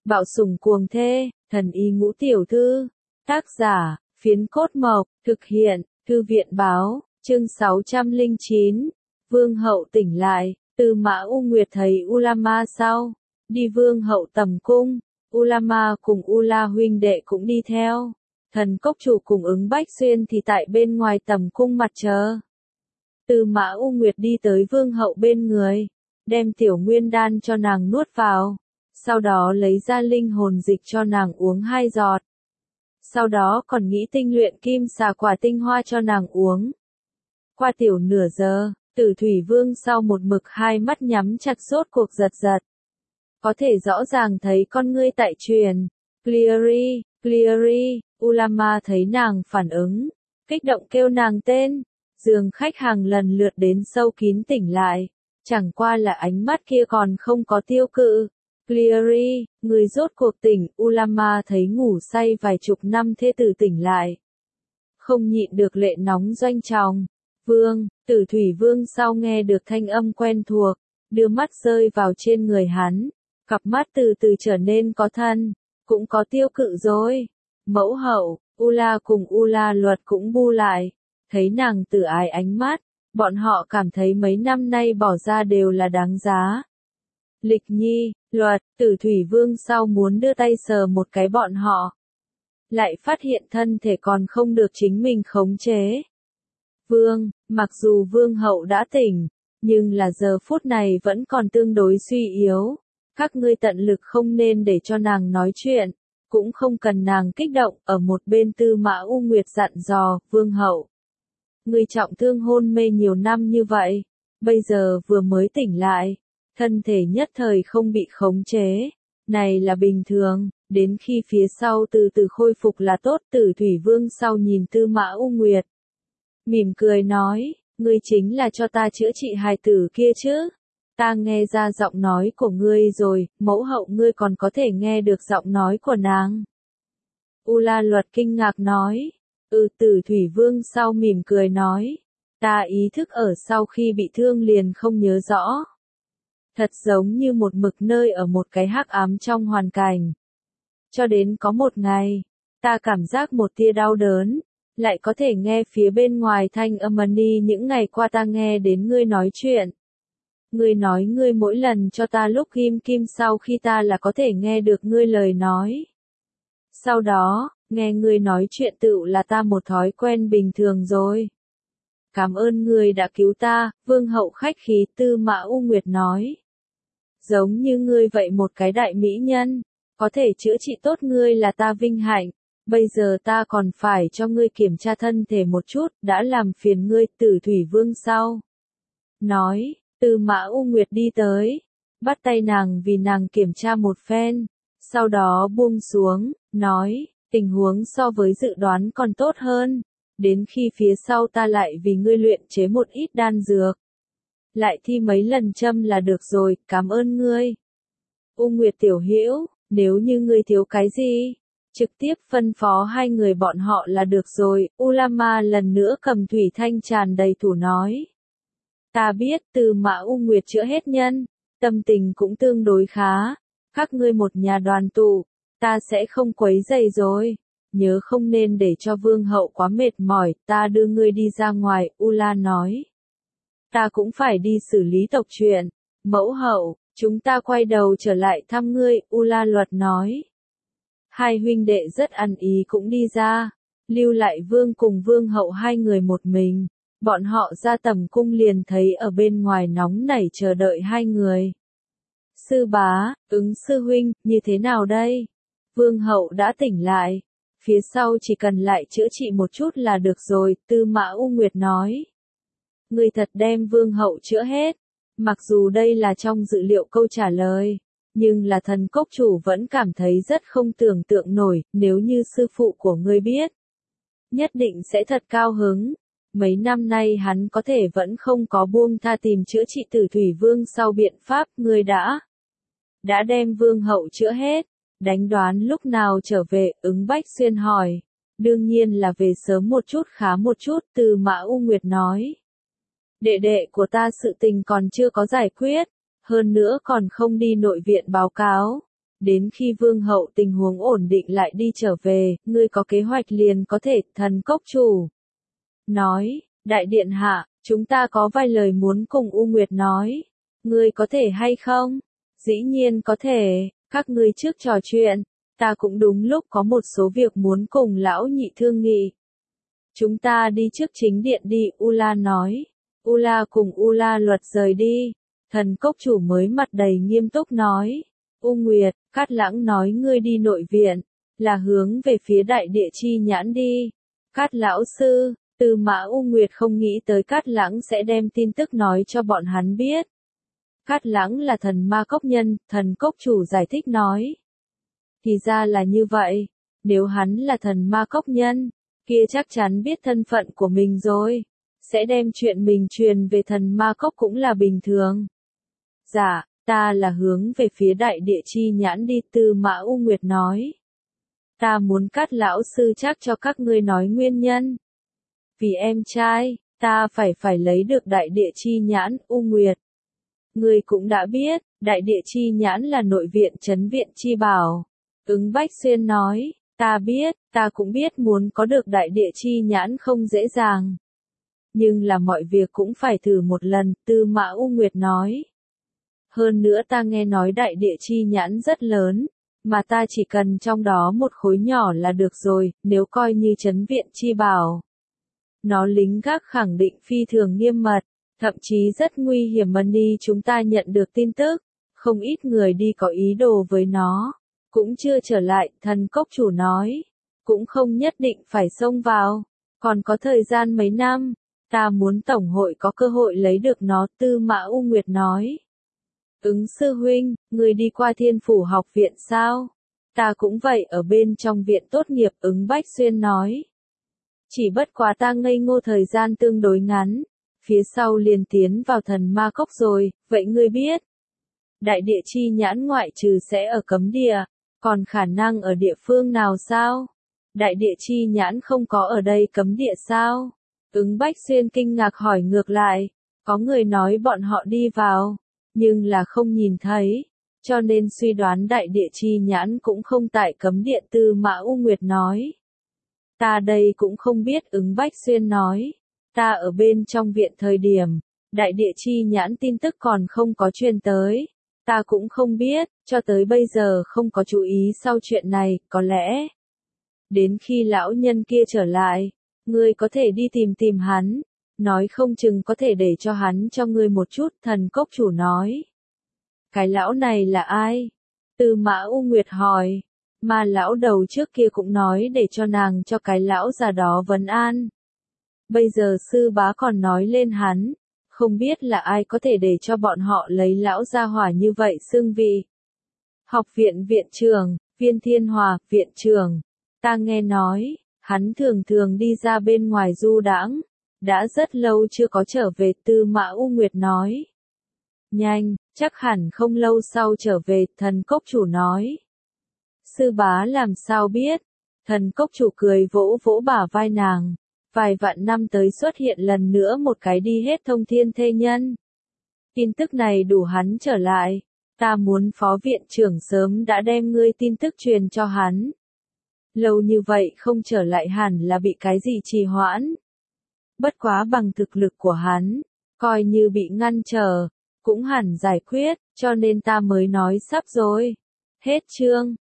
Bạo sủng cuồng thê, thần y ngũ tiểu thư. Tác giả, Phiến Cốt Mộc, thực hiện, Thư viện báo, chương 609. Vương hậu tỉnh lại, Tư Mã U Nguyệt thấy Ulama sau, đi vương hậu tầm cung, Ulama cùng Ula huynh đệ cũng đi theo. Thần cốc chủ cùng ứng Bách Xuyên thì tại bên ngoài tầm cung mặt chờ. Tư Mã U Nguyệt đi tới vương hậu bên người, đem tiểu nguyên đan cho nàng nuốt vào, sau đó lấy ra linh hồn dịch cho nàng uống 2 giọt. Sau đó còn nghĩ tinh luyện kim xà quả tinh hoa cho nàng uống. Qua tiểu nửa giờ, Tử Thủy Vương sau một mực hai mắt nhắm chặt rốt cuộc giật giật. Có thể rõ ràng thấy con ngươi tại truyền. Cleary, Cleary, Ulama thấy nàng phản ứng, kích động kêu nàng tên. Giường khách hàng lần lượt đến sâu kín tỉnh lại, chẳng qua là ánh mắt kia còn không có tiêu cự. Cleary, người rốt cuộc tỉnh, Ulama thấy ngủ say vài chục năm thê tử tỉnh lại. Không nhịn được lệ nóng doanh tròng. Vương, Tử Thủy Vương sau nghe được thanh âm quen thuộc, đưa mắt rơi vào trên người hắn, cặp mắt từ từ trở nên có thân, cũng có tiêu cự rồi. Mẫu hậu, Ula cùng Ula Luật cũng bu lại, thấy nàng tử ái ánh mắt, bọn họ cảm thấy mấy năm nay bỏ ra đều là đáng giá. Lịch Nhi, Luật, Tử Thủy Vương sau muốn đưa tay sờ một cái bọn họ, lại phát hiện thân thể còn không được chính mình khống chế. Vương, mặc dù vương hậu đã tỉnh, nhưng là giờ phút này vẫn còn tương đối suy yếu. Các ngươi tận lực không nên để cho nàng nói chuyện, cũng không cần nàng kích động. Ở một bên Tư Mã U Nguyệt dặn dò, vương hậu. Ngươi trọng thương hôn mê nhiều năm như vậy, bây giờ vừa mới tỉnh lại, thân thể nhất thời không bị khống chế. Này là bình thường, đến khi phía sau từ từ khôi phục là tốt. Tử Thủy Vương sau nhìn Tư Mã U Nguyệt, mỉm cười nói, ngươi chính là cho ta chữa trị hài tử kia chứ? Ta nghe ra giọng nói của ngươi rồi, mẫu hậu ngươi còn có thể nghe được giọng nói của nàng. Ula Luật kinh ngạc nói, Tử Thủy Vương sau mỉm cười nói, ta ý thức ở sau khi bị thương liền không nhớ rõ. Thật giống như một mực nơi ở một cái hắc ám trong hoàn cảnh. Cho đến có một ngày, ta cảm giác một tia đau đớn, lại có thể nghe phía bên ngoài thanh âm Ni những ngày qua ta nghe đến ngươi nói chuyện. Ngươi nói ngươi mỗi lần cho ta lúc ghim kim sau khi ta là có thể nghe được ngươi lời nói. Sau đó, nghe ngươi nói chuyện tựu là ta một thói quen bình thường rồi. Cảm ơn ngươi đã cứu ta, vương hậu khách khí. Tư Mã U Nguyệt nói. Giống như ngươi vậy một cái đại mỹ nhân, có thể chữa trị tốt ngươi là ta vinh hạnh. Bây giờ ta còn phải cho ngươi kiểm tra thân thể một chút, đã làm phiền ngươi. Tử Thủy Vương sau nói, Tư Mã U Nguyệt đi tới, bắt tay nàng vì nàng kiểm tra một phen, sau đó buông xuống, nói, tình huống so với dự đoán còn tốt hơn, đến khi phía sau ta lại vì ngươi luyện chế một ít đan dược. Lại thi mấy lần châm là được rồi, cảm ơn ngươi. U Nguyệt tiểu hữu, nếu như ngươi thiếu cái gì, trực tiếp phân phó hai người bọn họ là được rồi. Ulama lần nữa cầm thủy thanh tràn đầy thủ nói. Ta biết. Tư Mã U Nguyệt chữa hết nhân, tâm tình cũng tương đối khá. Các ngươi một nhà đoàn tụ, ta sẽ không quấy rầy rồi. Nhớ không nên để cho vương hậu quá mệt mỏi, ta đưa ngươi đi ra ngoài. Ula nói. Ta cũng phải đi xử lý tộc chuyện. Mẫu hậu, chúng ta quay đầu trở lại thăm ngươi. Ula Luật nói. Hai huynh đệ rất ăn ý cũng đi ra, lưu lại vương cùng vương hậu hai người một mình. Bọn họ ra tầm cung liền thấy ở bên ngoài nóng nảy chờ đợi hai người. Sư bá, Ứng sư huynh, như thế nào đây? Vương hậu đã tỉnh lại, phía sau chỉ cần lại chữa trị một chút là được rồi. Tư Mã U Nguyệt nói. Người thật đem vương hậu chữa hết. Mặc dù đây là trong dự liệu câu trả lời, nhưng là thần cốc chủ vẫn cảm thấy rất không tưởng tượng nổi. Nếu như sư phụ của ngươi biết, nhất định sẽ thật cao hứng. Mấy năm nay hắn có thể vẫn không có buông tha tìm chữa trị Tử Thủy Vương sau biện pháp. Ngươi đã đem vương hậu chữa hết, đánh đoán lúc nào trở về? Ứng Bách Xuyên hỏi. Đương nhiên là về sớm một chút khá một chút. Tư Mã U Nguyệt nói. Đệ đệ của ta sự tình còn chưa có giải quyết, hơn nữa còn không đi nội viện báo cáo. Đến khi vương hậu tình huống ổn định lại đi trở về, ngươi có kế hoạch liền có thể, thần cốc chủ. Nói, đại điện hạ, chúng ta có vài lời muốn cùng U Nguyệt nói. Ngươi có thể hay không? Dĩ nhiên có thể, các ngươi trước trò chuyện, ta cũng đúng lúc có một số việc muốn cùng lão nhị thương nghị. Chúng ta đi trước chính điện đi, Ula nói. Ula cùng Ula Luật rời đi. Thần cốc chủ mới mặt đầy nghiêm túc nói. U Nguyệt, Cát Lãng nói ngươi đi nội viện, là hướng về phía đại địa chi nhãn đi. Cát lão sư, Tư Mã U Nguyệt không nghĩ tới Cát Lãng sẽ đem tin tức nói cho bọn hắn biết. Cát Lãng là thần ma cốc nhân, thần cốc chủ giải thích nói. Thì ra là như vậy, nếu hắn là thần ma cốc nhân, kia chắc chắn biết thân phận của mình rồi, sẽ đem chuyện mình truyền về thần ma cốc cũng là bình thường. Dạ, ta là hướng về phía đại địa chi nhãn đi, Tư Mã U Nguyệt nói. Ta muốn Cát lão sư chắc cho các ngươi nói nguyên nhân. Vì em trai, ta phải lấy được đại địa chi nhãn, U Nguyệt. Ngươi cũng đã biết, đại địa chi nhãn là nội viện trấn viện chi bảo. Ứng Bách Xuyên nói, ta biết, ta cũng biết muốn có được đại địa chi nhãn không dễ dàng. Nhưng là mọi việc cũng phải thử một lần, Tư Mã U Nguyệt nói. Hơn nữa ta nghe nói đại địa chi nhãn rất lớn, mà ta chỉ cần trong đó một khối nhỏ là được rồi, nếu coi như trấn viện chi bảo. Nó lính gác khẳng định phi thường nghiêm mật, thậm chí rất nguy hiểm. Money chúng ta nhận được tin tức, không ít người đi có ý đồ với nó, cũng chưa trở lại, thần cốc chủ nói. Cũng không nhất định phải xông vào, còn có thời gian mấy năm, ta muốn tổng hội có cơ hội lấy được nó, Tư Mã U Nguyệt nói. Ứng sư huynh, người đi qua Thiên Phủ học viện sao? Ta cũng vậy, ở bên trong viện tốt nghiệp, Ứng Bách Xuyên nói. Chỉ bất quá ta ngây ngô thời gian tương đối ngắn, phía sau liền tiến vào thần ma cốc rồi, vậy ngươi biết. Đại địa chi nhãn ngoại trừ sẽ ở cấm địa, còn khả năng ở địa phương nào sao? Đại địa chi nhãn không có ở đây cấm địa sao? Ứng Bách Xuyên kinh ngạc hỏi ngược lại, có người nói bọn họ đi vào, nhưng là không nhìn thấy, cho nên suy đoán đại địa chi nhãn cũng không tại cấm địa, Tư Mã U Nguyệt nói. Ta đây cũng không biết, Ứng Bách Xuyên nói. Ta ở bên trong viện thời điểm, đại địa chi nhãn tin tức còn không có truyền tới. Ta cũng không biết, cho tới bây giờ không có chú ý sau chuyện này, có lẽ. Đến khi lão nhân kia trở lại, ngươi có thể đi tìm hắn, nói không chừng có thể để cho hắn cho ngươi một chút, thần cốc chủ nói. Cái lão này là ai? Tư Mã U Nguyệt hỏi. Mà lão đầu trước kia cũng nói để cho nàng cho cái lão già đó vấn an. Bây giờ sư bá còn nói lên hắn, không biết là ai có thể để cho bọn họ lấy lão gia hỏa như vậy xưng vị. Học viện viện trưởng, Viên Thiên Hòa, viện trưởng. Ta nghe nói, hắn thường thường đi ra bên ngoài du đãng, đã rất lâu chưa có trở về, Tư Mã U Nguyệt nói. Nhanh, chắc hẳn không lâu sau trở về, thần cốc chủ nói. Sư bá làm sao biết? Thần cốc chủ cười vỗ vỗ bả vai nàng. Vài vạn năm tới xuất hiện lần nữa một cái đi hết thông thiên thê nhân. Tin tức này đủ hắn trở lại. Ta muốn phó viện trưởng sớm đã đem ngươi tin tức truyền cho hắn. Lâu như vậy không trở lại hẳn là bị cái gì trì hoãn. Bất quá bằng thực lực của hắn, coi như bị ngăn trở, cũng hẳn giải quyết, cho nên ta mới nói sắp rồi. Hết chương.